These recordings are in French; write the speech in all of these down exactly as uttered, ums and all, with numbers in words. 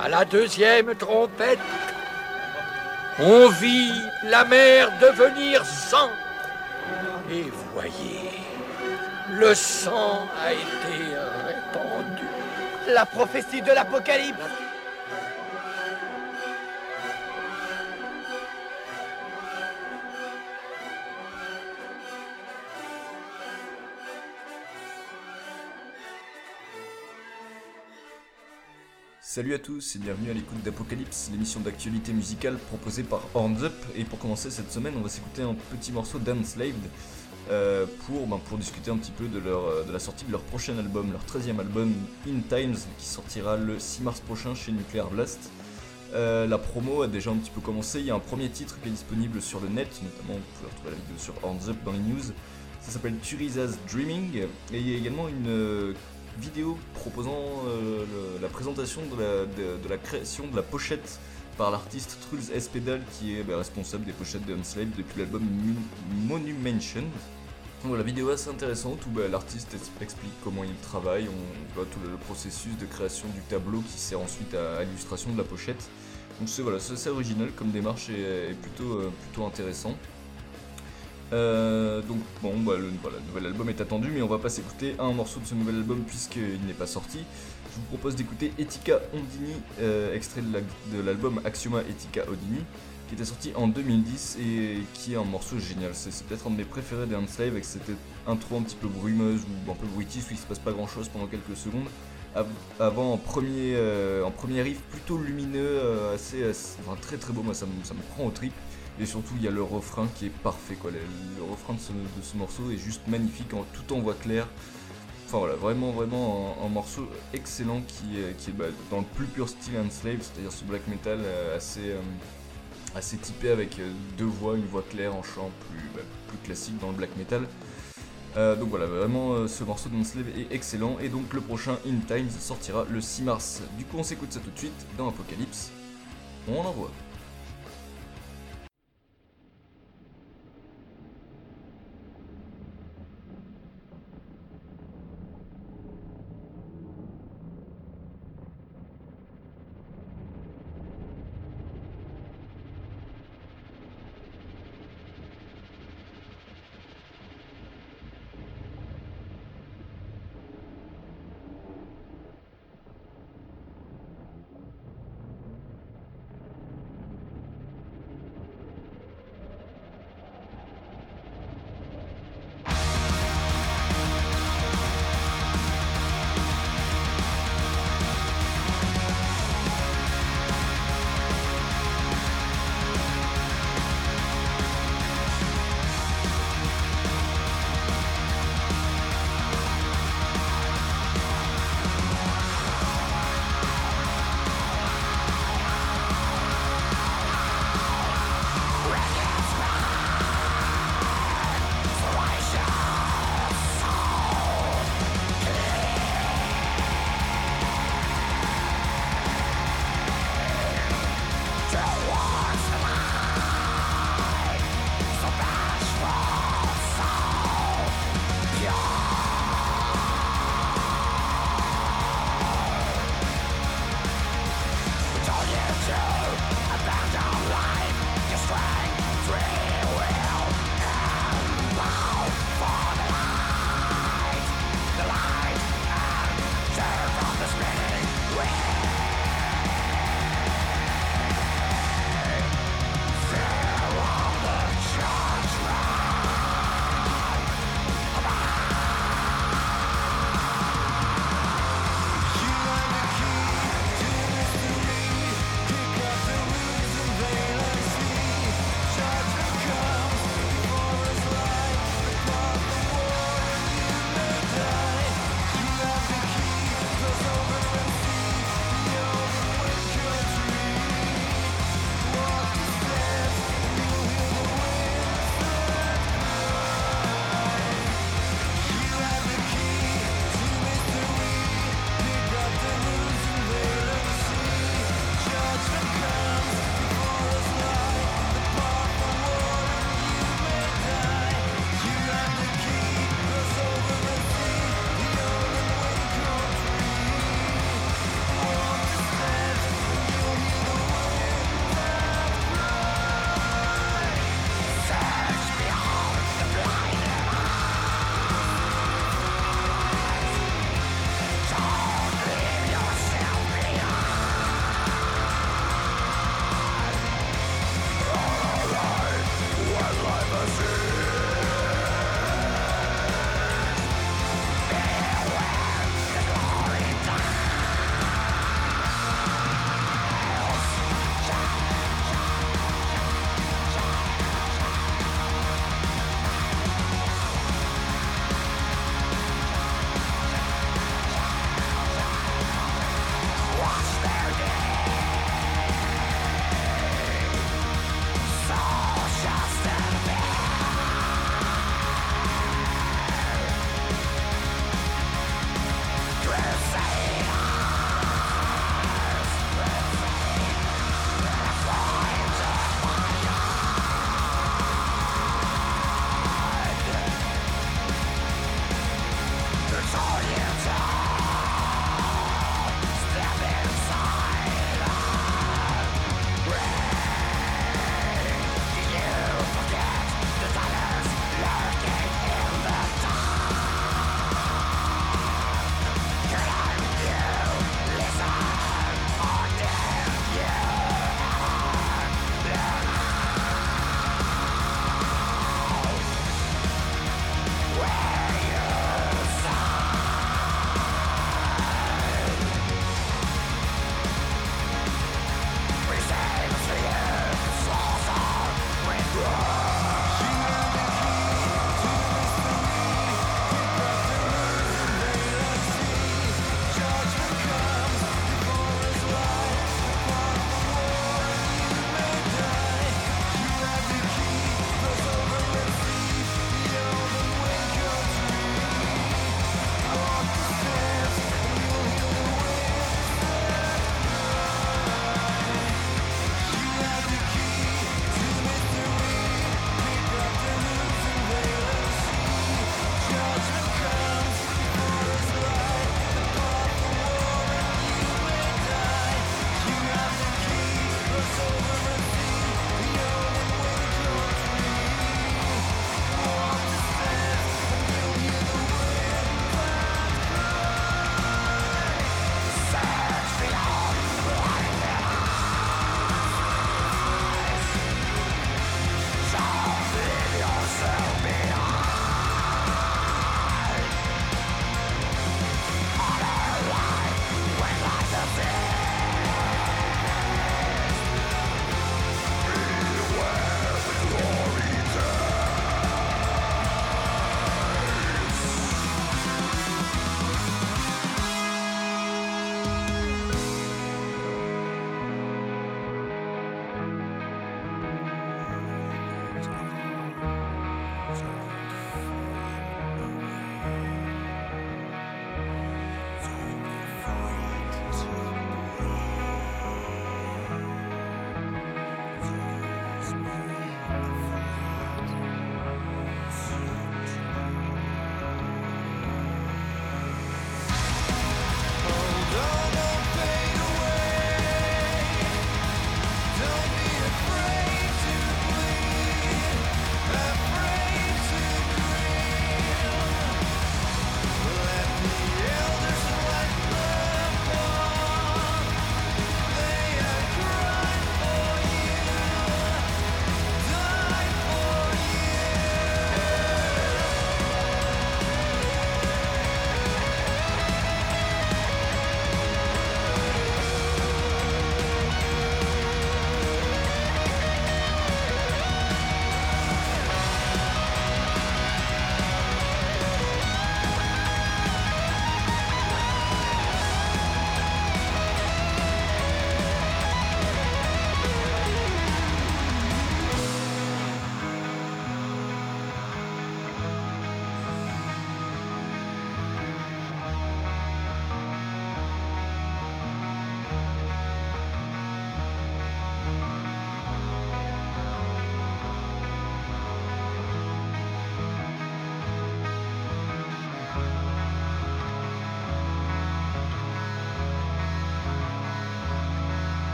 À la deuxième trompette, on vit la mer devenir sang. Et voyez, le sang a été répandu. La prophétie de l'Apocalypse. Salut à tous et bienvenue à l'écoute d'Apocalypse, l'émission d'actualité musicale proposée par Horns Up. Et pour commencer cette semaine, on va s'écouter un petit morceau d'Enslaved euh, pour, ben, pour discuter un petit peu de, leur, de la sortie de leur prochain album, leur treizième album In Times, qui sortira le six mars prochain chez Nuclear Blast. Euh, la promo a déjà un petit peu commencé, il y a un premier titre qui est disponible sur le net, notamment vous pouvez retrouver la vidéo sur Horns Up dans les news. Ça s'appelle Turiza's Dreaming, et il y a également une euh, vidéo proposant euh, le, la présentation de la, de, de la création de la pochette par l'artiste Truls S. Pedal, qui est bah, responsable des pochettes de Enslaved depuis l'album Monumention. Donc la vidéo est assez intéressante où bah, l'artiste explique comment il travaille, on voit tout le, le processus de création du tableau qui sert ensuite à, à l'illustration de la pochette. Donc c'est voilà, c'est assez original comme démarche et, et plutôt, euh, plutôt intéressant. Euh, donc bon, bah, le, voilà, le nouvel album est attendu, mais on va pas s'écouter un morceau de ce nouvel album puisqu'il n'est pas sorti. Je vous propose d'écouter Etika Ondini, euh, extrait de, la, de l'album Axioma Etika Ondini, qui était sorti en deux mille dix et qui est un morceau génial. C'est, c'est peut-être un de mes préférés d'Enslaved, avec cette intro un petit peu brumeuse ou un peu british où il se passe pas grand chose pendant quelques secondes, avant un premier, euh, un premier riff plutôt lumineux, euh, assez, assez, enfin, très très beau. Moi ça me, ça me prend au trip. Et surtout il y a le refrain qui est parfait quoi. Le, le refrain de ce, de ce morceau est juste magnifique, en, tout en voix claire. Enfin voilà, vraiment vraiment un, un morceau excellent qui, qui est bah, dans le plus pur style Enslaved, c'est-à-dire ce black metal euh, assez, euh, assez typé avec euh, deux voix, une voix claire en chant plus, bah, plus classique dans le black metal. Euh, donc voilà, vraiment euh, ce morceau d'Enslaved est excellent, et donc le prochain In Times sortira le six mars. Du coup on s'écoute ça tout de suite dans Apocalypse. On envoie.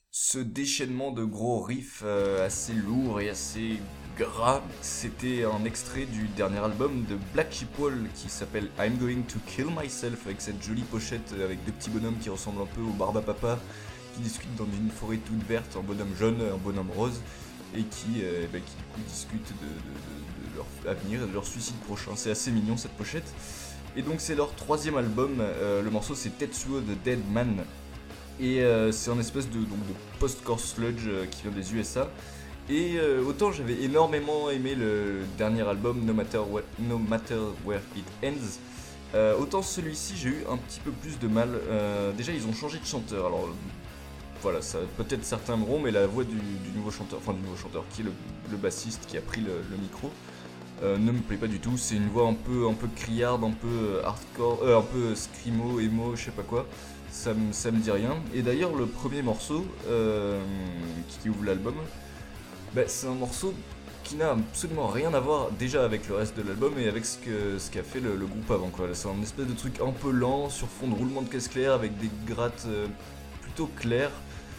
ce déchaînement de gros riffs euh, assez lourds et assez gras, c'était un extrait du dernier album de Black Sheep Wall qui s'appelle I'm Going to Kill Myself, avec cette jolie pochette avec deux petits bonhommes qui ressemblent un peu au Barbapapa, qui discutent dans une forêt toute verte, un bonhomme jaune, un bonhomme rose, et qui, euh, bah, qui du coup, discutent de, de, de, de leur avenir et de leur suicide prochain. C'est assez mignon cette pochette. Et donc c'est leur troisième album, euh, le morceau c'est Tetsuo the Dead Man, et euh, c'est un espèce de, donc, de post-core sludge euh, qui vient des U S A. Et euh, autant j'avais énormément aimé le dernier album No Matter, What, no Matter Where It Ends, euh, autant celui-ci j'ai eu un petit peu plus de mal. Euh, déjà ils ont changé de chanteur, alors voilà, ça peut-être certains aimeront, mais la voix du, du nouveau chanteur, enfin du nouveau chanteur qui est le, le bassiste qui a pris le, le micro, Euh, ne me plaît pas du tout. C'est une voix un peu, un peu criarde, un peu hardcore, euh, un peu screamo, emo, je sais pas quoi. Ça me, ça me dit rien. Et d'ailleurs, le premier morceau euh, qui ouvre l'album, bah, c'est un morceau qui n'a absolument rien à voir déjà avec le reste de l'album et avec ce que ce qu'a fait le, le groupe avant, quoi. C'est un espèce de truc un peu lent sur fond de roulement de caisse claire avec des grattes euh, plutôt claires.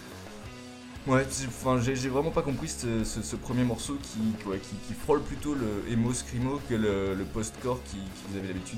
Ouais, enfin, j'ai, j'ai vraiment pas compris ce, ce, ce premier morceau qui, ouais, qui, qui frôle plutôt le emo screamo que le, le post-core qui, qui vous avez l'habitude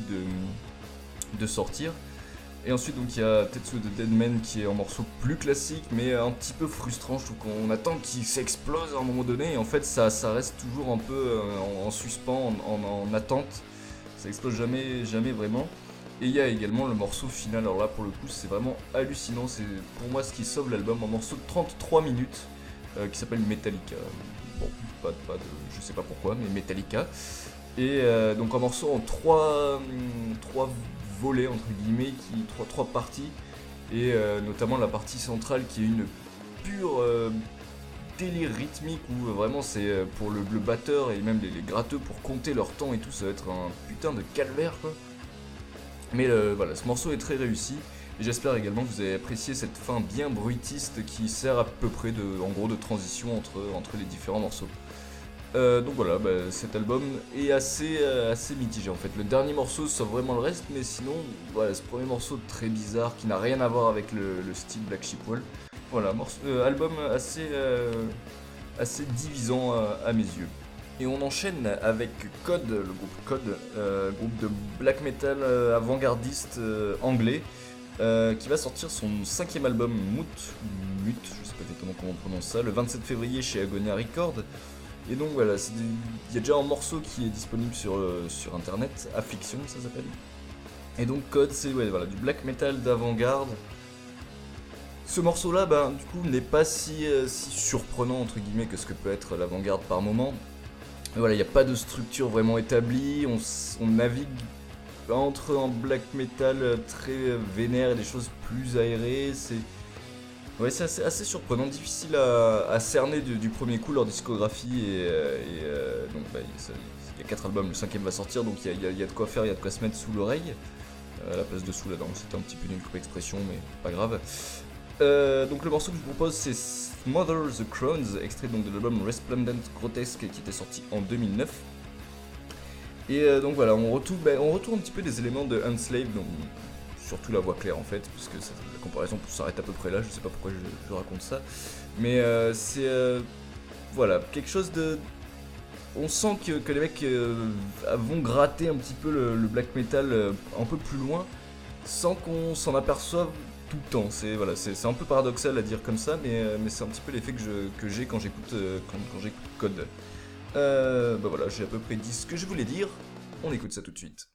de, de sortir. Et ensuite donc il y a Tetsuo the Dead Man qui est un morceau plus classique mais un petit peu frustrant. Je trouve qu'on attend qu'il s'explose à un moment donné et en fait ça, ça reste toujours un peu en, en suspens, en, en, en attente. Ça explose jamais, jamais vraiment. Et il y a également le morceau final, alors là pour le coup c'est vraiment hallucinant, c'est pour moi ce qui sauve l'album, un morceau de trente-trois minutes euh, qui s'appelle Metallica. Bon, pas, pas de, je sais pas pourquoi, mais Metallica. Et euh, donc un morceau en trois, trois volets entre guillemets, qui, trois, trois parties, et euh, notamment la partie centrale qui est une pure euh, délire rythmique où euh, vraiment c'est pour le, le batteur et même les, les gratteux pour compter leur temps et tout, ça va être un putain de calvaire quoi. Mais euh, voilà, ce morceau est très réussi et j'espère également que vous avez apprécié cette fin bien bruitiste qui sert à peu près de, en gros, de transition entre, entre les différents morceaux. Euh, donc voilà, bah, cet album est assez, euh, assez mitigé en fait. Le dernier morceau sauve vraiment le reste, mais sinon, voilà, ce premier morceau très bizarre qui n'a rien à voir avec le, le style Black Sheep Wall. Voilà, morceau, euh, album assez, euh, assez divisant à, à mes yeux. Et on enchaîne avec Code, le groupe Code, euh, groupe de black metal euh, avant-gardiste euh, anglais, euh, qui va sortir son cinquième album Mute, Mute, je sais pas exactement comment on prononce ça, le vingt-sept février chez Agonia Records. Et donc voilà, il y a déjà un morceau qui est disponible sur, euh, sur internet, Affliction ça s'appelle. Et donc Code, c'est ouais, voilà, du black metal d'avant-garde. Ce morceau-là, ben, du coup, n'est pas si, euh, si surprenant entre guillemets que ce que peut être l'avant-garde par moment. Mais voilà, il n'y a pas de structure vraiment établie, on, on navigue entre un black metal très vénère et des choses plus aérées, c'est... Ouais, c'est assez, assez surprenant, difficile à, à cerner du, du premier coup leur discographie, et, et euh, donc bah, il y a quatre albums, le cinquième va sortir, donc il y a, il y a de quoi faire, il y a de quoi se mettre sous l'oreille, euh, à la place de sous là-dedans, c'était un petit peu une coupe expression, mais pas grave. Euh, donc le morceau que je vous propose c'est Smother the Crowns, extrait donc de l'album Resplendent Grotesque qui était sorti en deux mille neuf. Et euh, donc voilà, on retrouve, bah, on retrouve un petit peu des éléments de Enslaved, donc surtout la voix claire en fait, puisque ça, la comparaison s'arrête à peu près là, je sais pas pourquoi je, je raconte ça. Mais euh, c'est euh, voilà, quelque chose de... On sent que, que les mecs euh, vont gratter un petit peu le, le black metal euh, un peu plus loin, sans qu'on s'en aperçoive tout le temps. C'est voilà, c'est, c'est un peu paradoxal à dire comme ça, mais, euh, mais c'est un petit peu l'effet que, je, que j'ai quand j'écoute, euh, quand, quand j'écoute Code. Euh, bah voilà, j'ai à peu près dit ce que je voulais dire, on écoute ça tout de suite.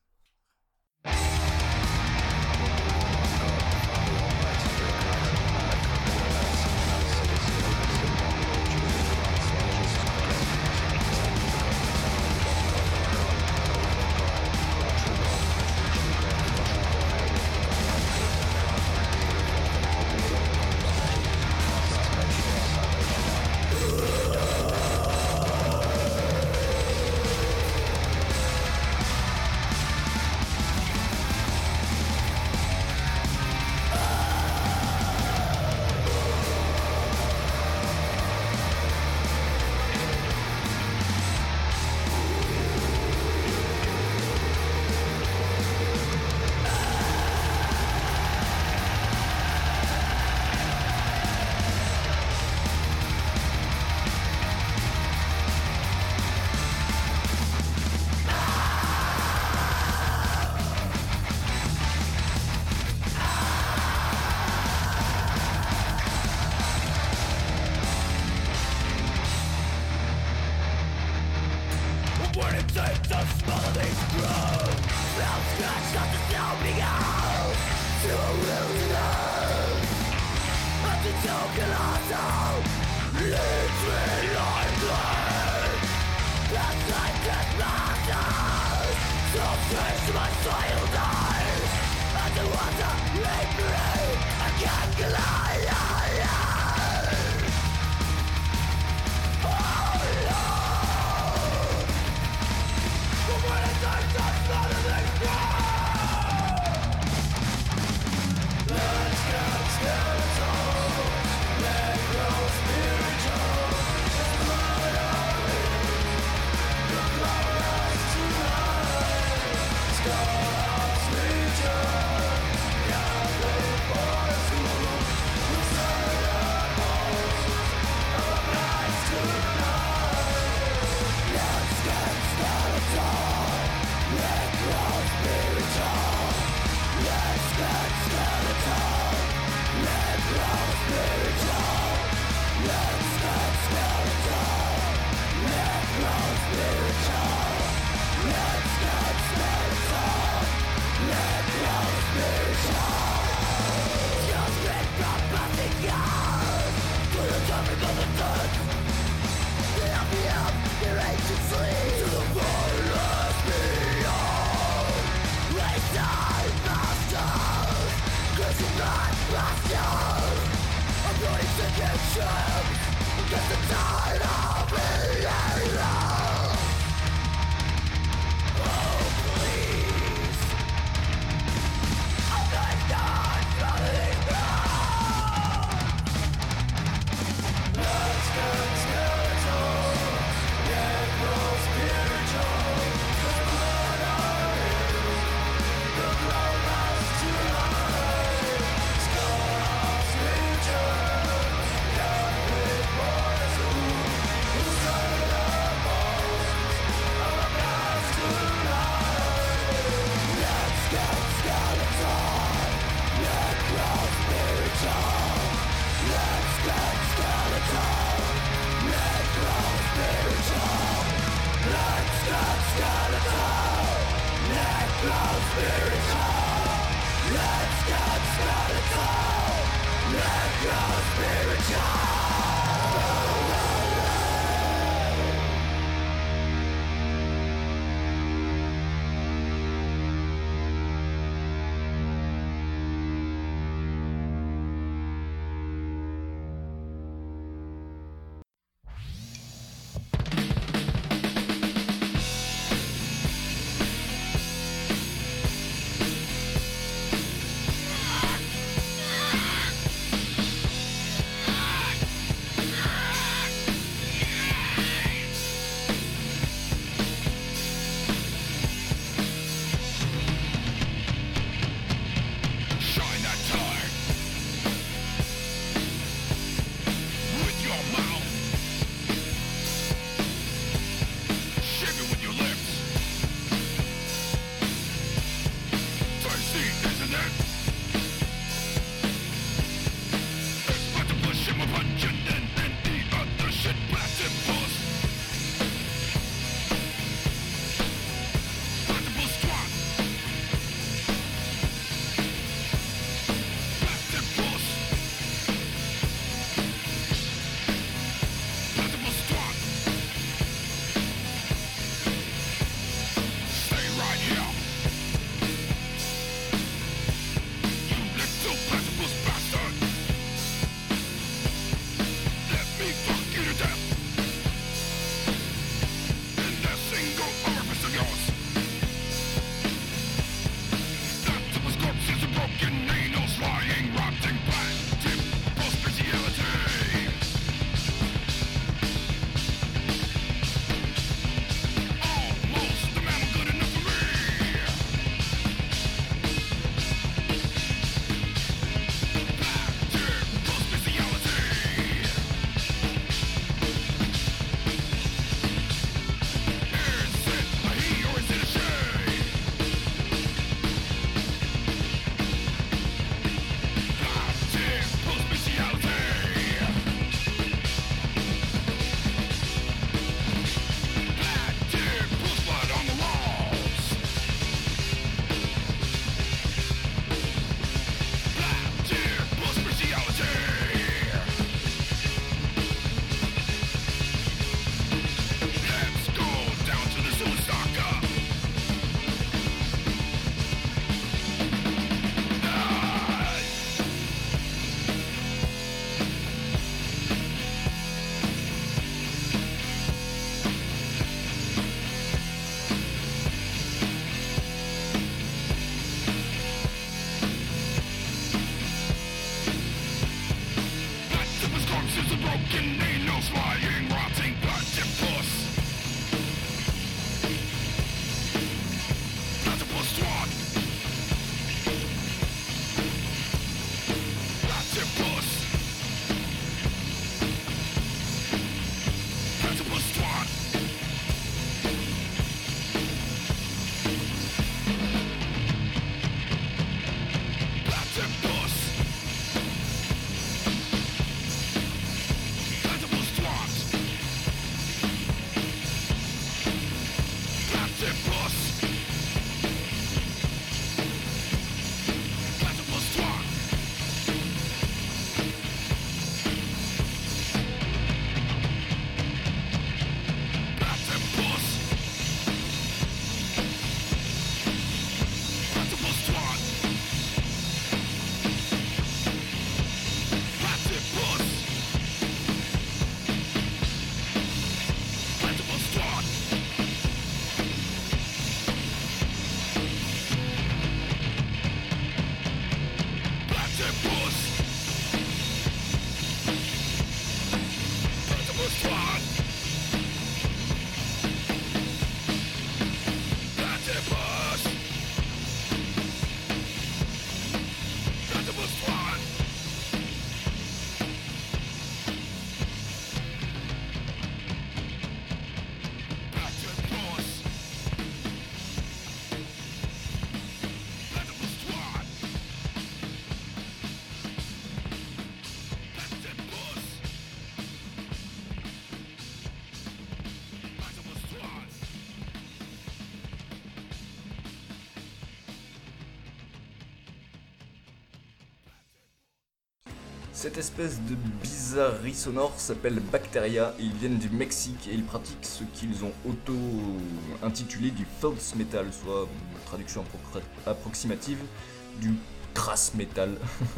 Cette espèce de bizarrerie sonore s'appelle Bacteria et ils viennent du Mexique et ils pratiquent ce qu'ils ont auto-intitulé du false metal, soit une traduction appro- approximative du crass metal.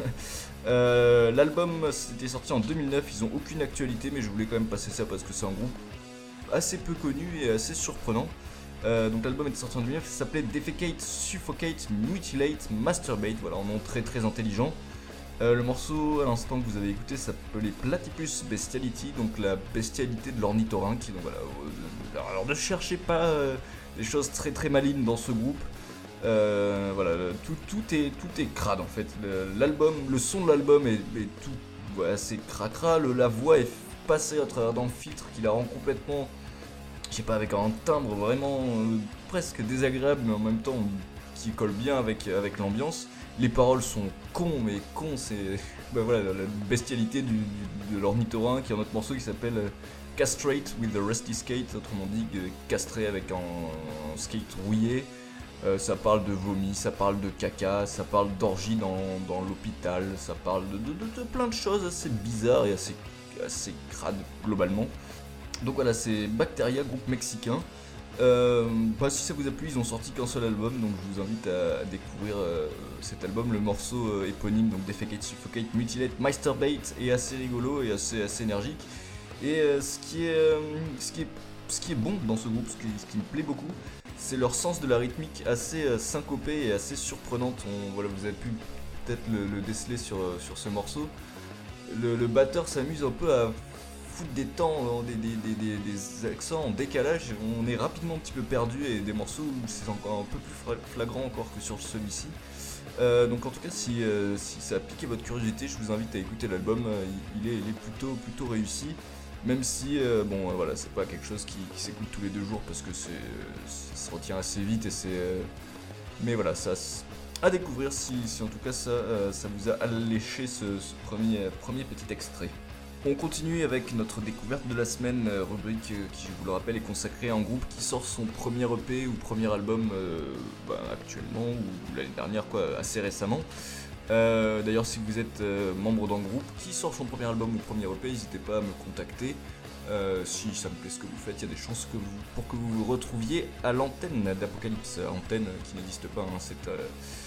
euh, L'album c'était sorti en deux mille neuf, ils ont aucune actualité mais je voulais quand même passer ça parce que c'est un groupe assez peu connu et assez surprenant. Euh, donc l'album était sorti en deux mille neuf, ça s'appelait Defecate, Suffocate, Mutilate, Masturbate, voilà, en nom très très intelligent. Euh, le morceau à l'instant que vous avez écouté s'appelait Platypus Bestiality, donc la bestialité de l'ornithorynque. Donc voilà, euh, alors ne cherchez pas euh, des choses très très malignes dans ce groupe. Euh, voilà, tout, tout est tout est crade en fait. L'album, le son de l'album est, est tout, voilà, c'est cracra. Le, la voix est passée à travers d'un filtre qui la rend complètement, je sais pas, avec un timbre vraiment euh, presque désagréable, mais en même temps qui colle bien avec avec l'ambiance. Les paroles sont cons, mais cons, c'est bah voilà, la bestialité du, du, de l'ornithorynque, qui est un autre morceau qui s'appelle Castrate with a Rusty Skate, autrement dit castré avec un, un skate rouillé. Euh, ça parle de vomi, ça parle de caca, ça parle d'orgie dans, dans l'hôpital, ça parle de, de, de, de plein de choses assez bizarres et assez, assez crades globalement. Donc voilà, c'est Bacteria, groupe mexicain. Euh, bah, si ça vous a plu, ils ont sorti qu'un seul album, donc je vous invite à, à découvrir euh, cet album. Le morceau euh, éponyme, donc Defecate, Suffocate, Mutilate, Masturbate, est assez rigolo et assez, assez énergique. Et euh, ce, qui est, euh, ce, qui est, ce qui est bon dans ce groupe, ce qui, ce qui me plaît beaucoup, c'est leur sens de la rythmique assez euh, syncopée et assez surprenante. On, voilà, vous avez pu peut-être le, le déceler sur, sur ce morceau. Le, le batteur s'amuse un peu à foutre des temps, des, des, des, des accents en décalage, on est rapidement un petit peu perdu et des morceaux où c'est encore un peu plus flagrant encore que sur celui-ci. Euh, donc en tout cas, si, euh, si ça a piqué votre curiosité, je vous invite à écouter l'album, euh, il, il, est, il est plutôt, plutôt réussi, même si euh, bon euh, voilà, c'est pas quelque chose qui, qui s'écoute tous les deux jours parce que c'est, ça se retient assez vite et c'est... Euh, mais voilà, ça à découvrir si, si en tout cas ça, euh, ça vous a alléché ce, ce premier, premier petit extrait. On continue avec notre découverte de la semaine, euh, rubrique euh, qui, je vous le rappelle, est consacrée à un groupe qui sort son premier E P ou premier album euh, bah, actuellement ou l'année dernière, quoi, assez récemment. Euh, D'ailleurs, si vous êtes euh, membre d'un groupe qui sort son premier album ou premier E P, n'hésitez pas à me contacter. Euh, si ça me plaît ce que vous faites, il y a des chances que vous, pour que vous vous retrouviez à l'antenne d'Apocalypse, antenne qui n'existe pas, hein, c'est euh,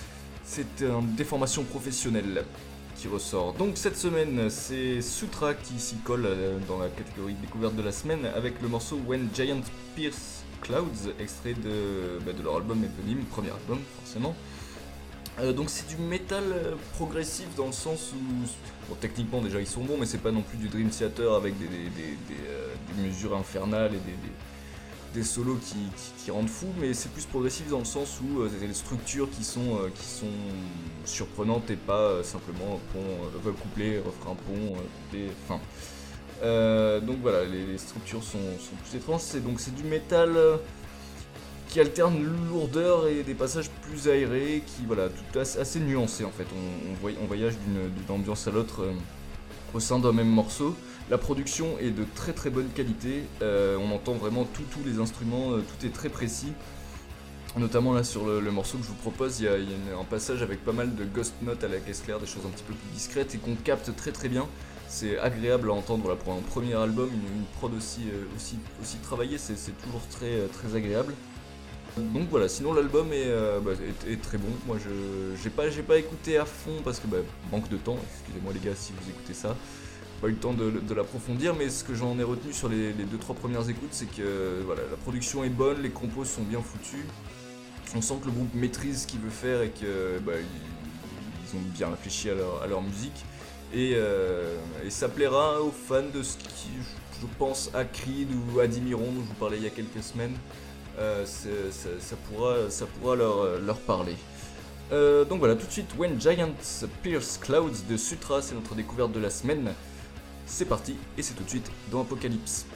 c'est une déformation professionnelle qui ressort. Donc cette semaine, c'est Sutra qui s'y colle dans la catégorie découverte de la semaine avec le morceau When Giant Pierce Clouds, extrait de, bah, de leur album éponyme, premier album forcément. Euh, donc c'est du métal euh, progressif dans le sens où, bon, techniquement déjà ils sont bons, mais c'est pas non plus du Dream Theater avec des, des, des, des, euh, des mesures infernales et des, des, des solos qui, qui, qui rendent fou, mais c'est plus progressif dans le sens où euh, c'est des structures qui sont, euh, qui sont surprenantes et pas euh, simplement pont, euh, couplet, refrain, pont, euh, couplet, fin. Euh, donc voilà, les, les structures sont, sont plus étranges, c'est, donc c'est du métal... Euh, qui alterne lourdeur et des passages plus aérés, qui voilà, tout assez, assez nuancé en fait. On, on, voy, on voyage d'une, d'une ambiance à l'autre euh, au sein d'un même morceau. La production est de très très bonne qualité, euh, on entend vraiment tous les instruments, euh, tout est très précis. Notamment là sur le, le morceau que je vous propose, il y a, il y a un passage avec pas mal de ghost notes à la caisse claire, des choses un petit peu plus discrètes et qu'on capte très très bien. C'est agréable à entendre là, pour un premier album, une, une prod aussi, euh, aussi, aussi travaillée, c'est, c'est toujours très, très agréable. Donc voilà, sinon l'album est, euh, bah, est, est très bon. Moi je j'ai pas, j'ai pas écouté à fond parce que bah, manque de temps, excusez-moi les gars si vous écoutez ça. Pas eu le temps de, de l'approfondir, mais ce que j'en ai retenu sur les deux trois premières écoutes, c'est que voilà, la production est bonne, les compos sont bien foutus. On sent que le groupe maîtrise ce qu'il veut faire et que bah, ils, ils ont bien réfléchi à leur, à leur musique. Et, euh, et ça plaira aux fans de ce qui, je pense, à Creed ou à Dimiron dont je vous parlais il y a quelques semaines. Euh, ça, ça, pourra, ça pourra leur, leur parler. Euh, donc voilà, tout de suite, When Giants Pierce Clouds de Sutra, c'est notre découverte de la semaine. C'est parti, et c'est tout de suite dans Apocalypse.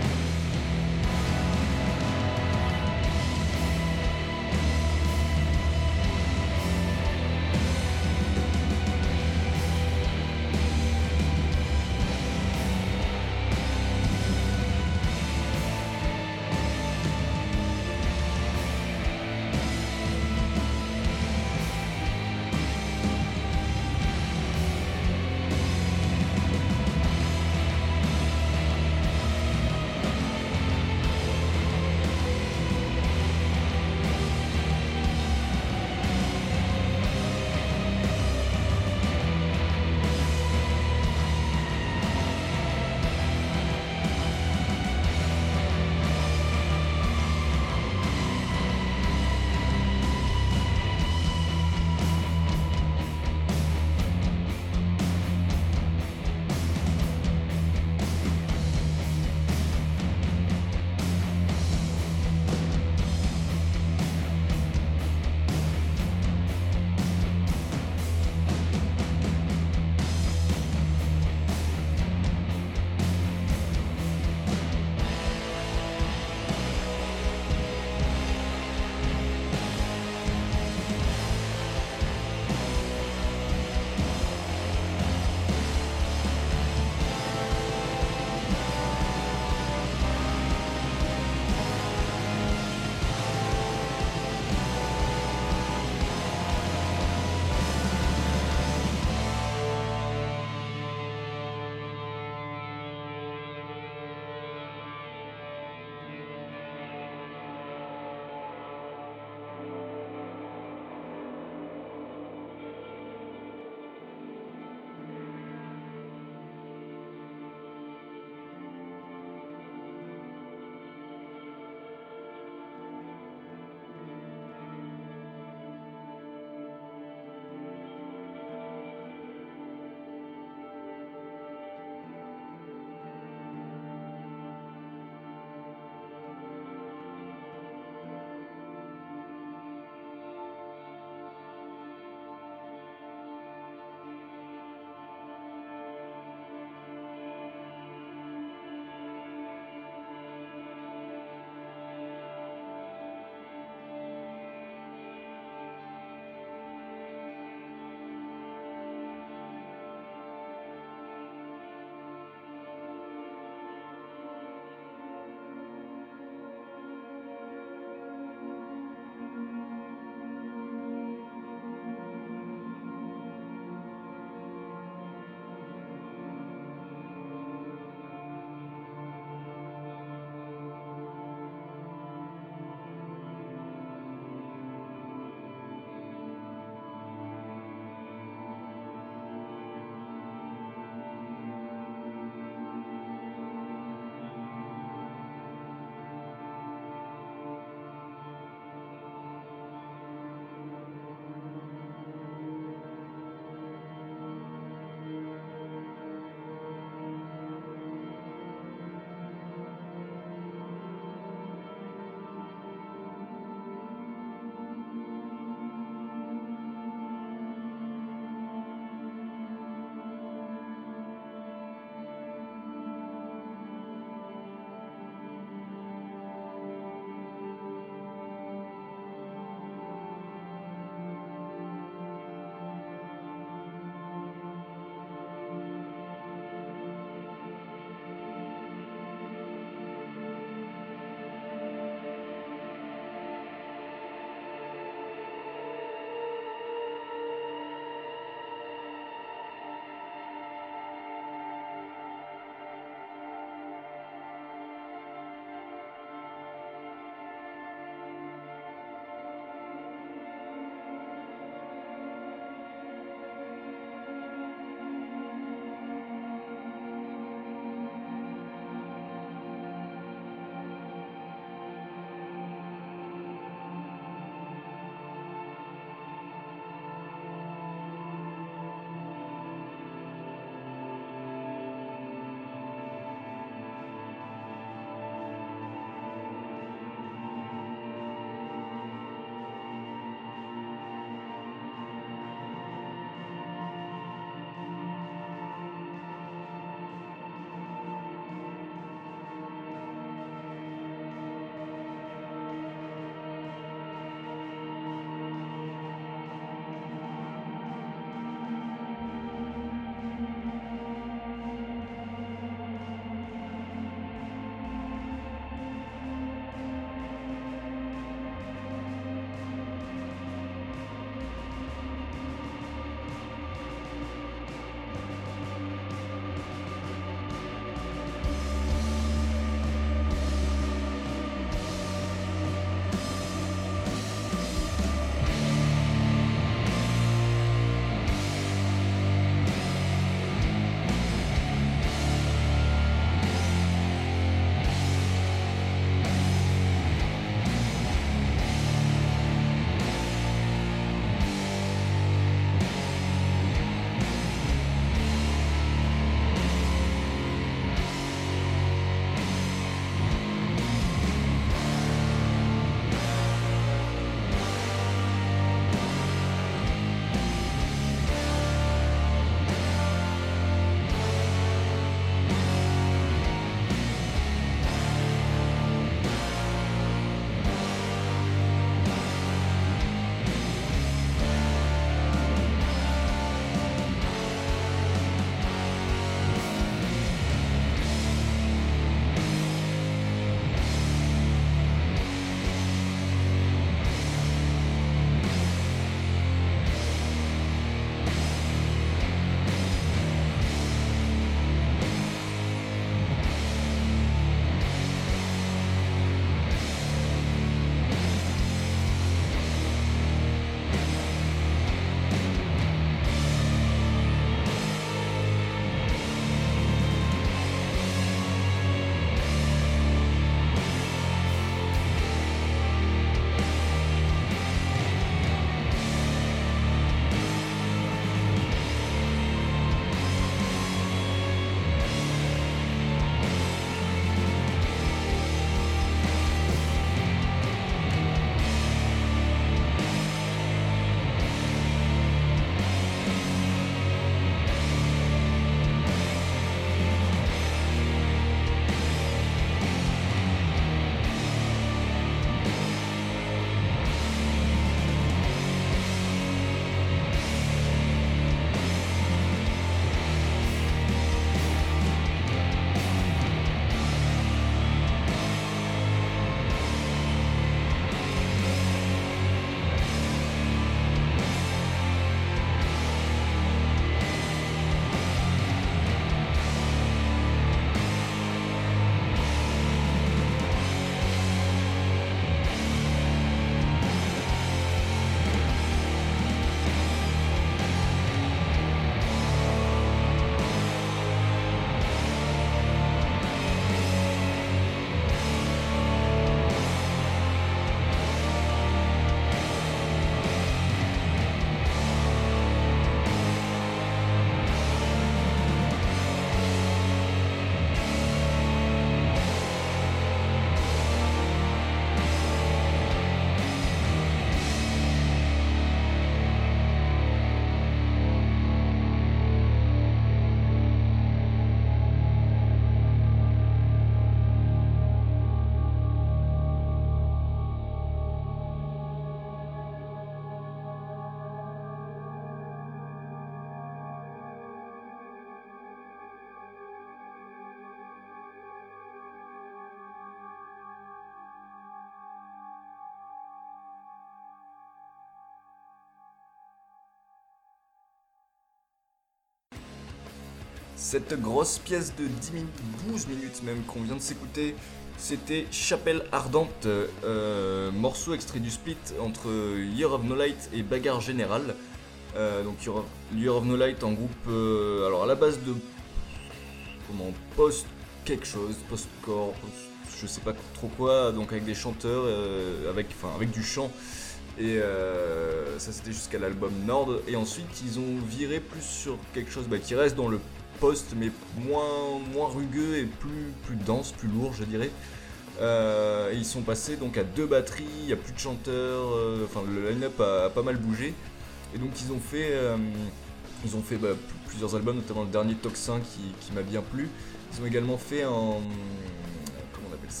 Cette grosse pièce de dix minutes, douze minutes même qu'on vient de s'écouter, c'était Chapelle Ardente, euh, morceau extrait du split entre Year of No Light et Bagarre Générale. Euh, donc Year of No Light en groupe, euh, alors à la base de comment post quelque chose, post-core, je sais pas trop quoi, donc avec des chanteurs, euh, avec, enfin, avec du chant. Et euh, ça c'était jusqu'à l'album Nord. Et ensuite ils ont viré plus sur quelque chose bah, qui reste dans le post, mais moins, moins rugueux et plus, plus dense, plus lourd je dirais. Euh, et ils sont passés donc à deux batteries, il n'y a plus de chanteurs, euh, enfin le line-up a, a pas mal bougé. Et donc ils ont fait, euh, ils ont fait bah, plusieurs albums, notamment le dernier Toxin qui, qui m'a bien plu. Ils ont également fait un, comment on appelle ça,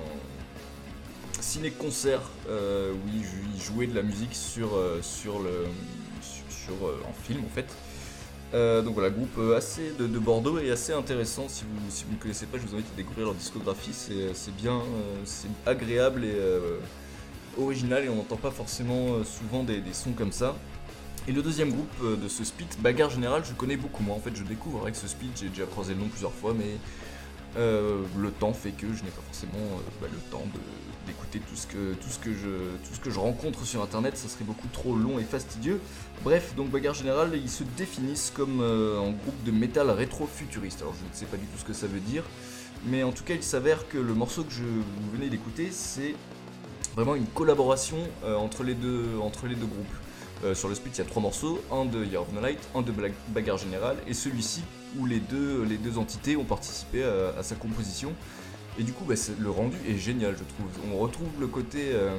un ciné-concert euh, où ils jouaient de la musique sur, euh, sur le, sur, sur euh, en film en fait. Euh, donc voilà, groupe assez de, de Bordeaux et assez intéressant. Si vous si vous ne connaissez pas, je vous invite à découvrir leur discographie. C'est, c'est bien, euh, c'est agréable et euh, original et on n'entend pas forcément euh, souvent des, des sons comme ça. Et le deuxième groupe euh, de ce split, Bagarre Générale, je connais beaucoup moins. En fait, je découvre avec ce split, j'ai déjà croisé le nom plusieurs fois, mais euh, le temps fait que je n'ai pas forcément euh, bah, le temps de, d'écouter tout ce, que, tout, ce que je, tout ce que je rencontre sur internet, ça serait beaucoup trop long et fastidieux. Bref, donc Bagarre Générale, ils se définissent comme euh, un groupe de métal rétro-futuriste. Alors je ne sais pas du tout ce que ça veut dire, mais en tout cas il s'avère que le morceau que je, vous venez d'écouter, c'est vraiment une collaboration euh, entre, les deux, entre les deux groupes. Euh, sur le split, il y a trois morceaux, un de Year of No Light, un de Bagarre Générale, et celui-ci où les deux, les deux entités ont participé à, à sa composition. Et du coup, bah, le rendu est génial, je trouve. On retrouve le côté euh,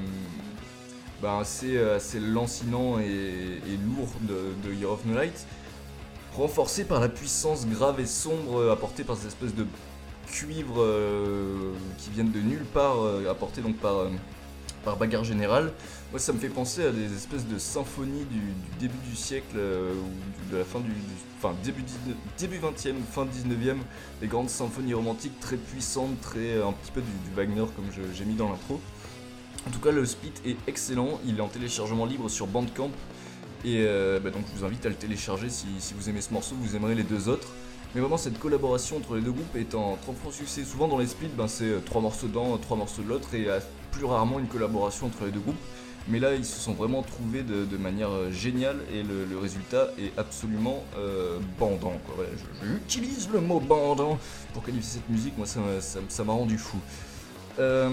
bah, assez, assez lancinant et, et lourd de, de Year of No Light, renforcé par la puissance grave et sombre apportée par ces espèces de cuivres euh, qui viennent de nulle part, euh, apportés donc par... Euh, par Bagarre Générale. Moi ça me fait penser à des espèces de symphonies du, du début du siècle euh, ou de la fin du, du enfin début, début vingtième, fin dix-neuvième, des grandes symphonies romantiques très puissantes, très un petit peu du, du Wagner comme je, j'ai mis dans l'intro. En tout cas le split est excellent, il est en téléchargement libre sur Bandcamp et euh, bah, donc je vous invite à le télécharger si, si vous aimez ce morceau, vous aimerez les deux autres. Mais vraiment cette collaboration entre les deux groupes est en très franc succès. Souvent dans les splits, ben, c'est trois morceaux d'un, trois morceaux de l'autre et plus rarement une collaboration entre les deux groupes. Mais là ils se sont vraiment trouvés de, de manière géniale et le, le résultat est absolument euh, bandant. Quoi. Voilà, je, j'utilise le mot bandant pour qualifier cette musique, moi ça, ça, ça m'a rendu fou. Euh,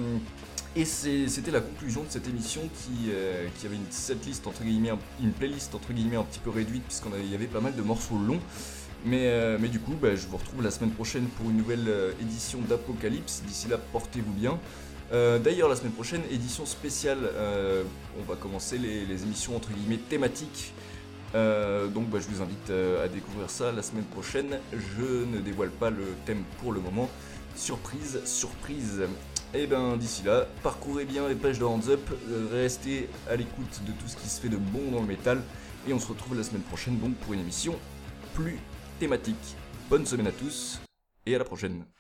et c'est, c'était la conclusion de cette émission qui, euh, qui avait une setlist entre guillemets, une playlist entre guillemets un petit peu réduite puisqu'il y avait pas mal de morceaux longs. Mais, euh, mais du coup, bah, je vous retrouve la semaine prochaine pour une nouvelle euh, édition d'Apocalypse. D'ici là, portez-vous bien. Euh, d'ailleurs, la semaine prochaine, édition spéciale. Euh, on va commencer les, les émissions entre guillemets thématiques. Euh, donc, bah, je vous invite euh, à découvrir ça la semaine prochaine. Je ne dévoile pas le thème pour le moment. Surprise, surprise. Et ben d'ici là, parcourez bien les pages de Hands Up. Euh, restez à l'écoute de tout ce qui se fait de bon dans le métal. Et on se retrouve la semaine prochaine donc pour une émission plus thématique. Bonne semaine à tous et à la prochaine.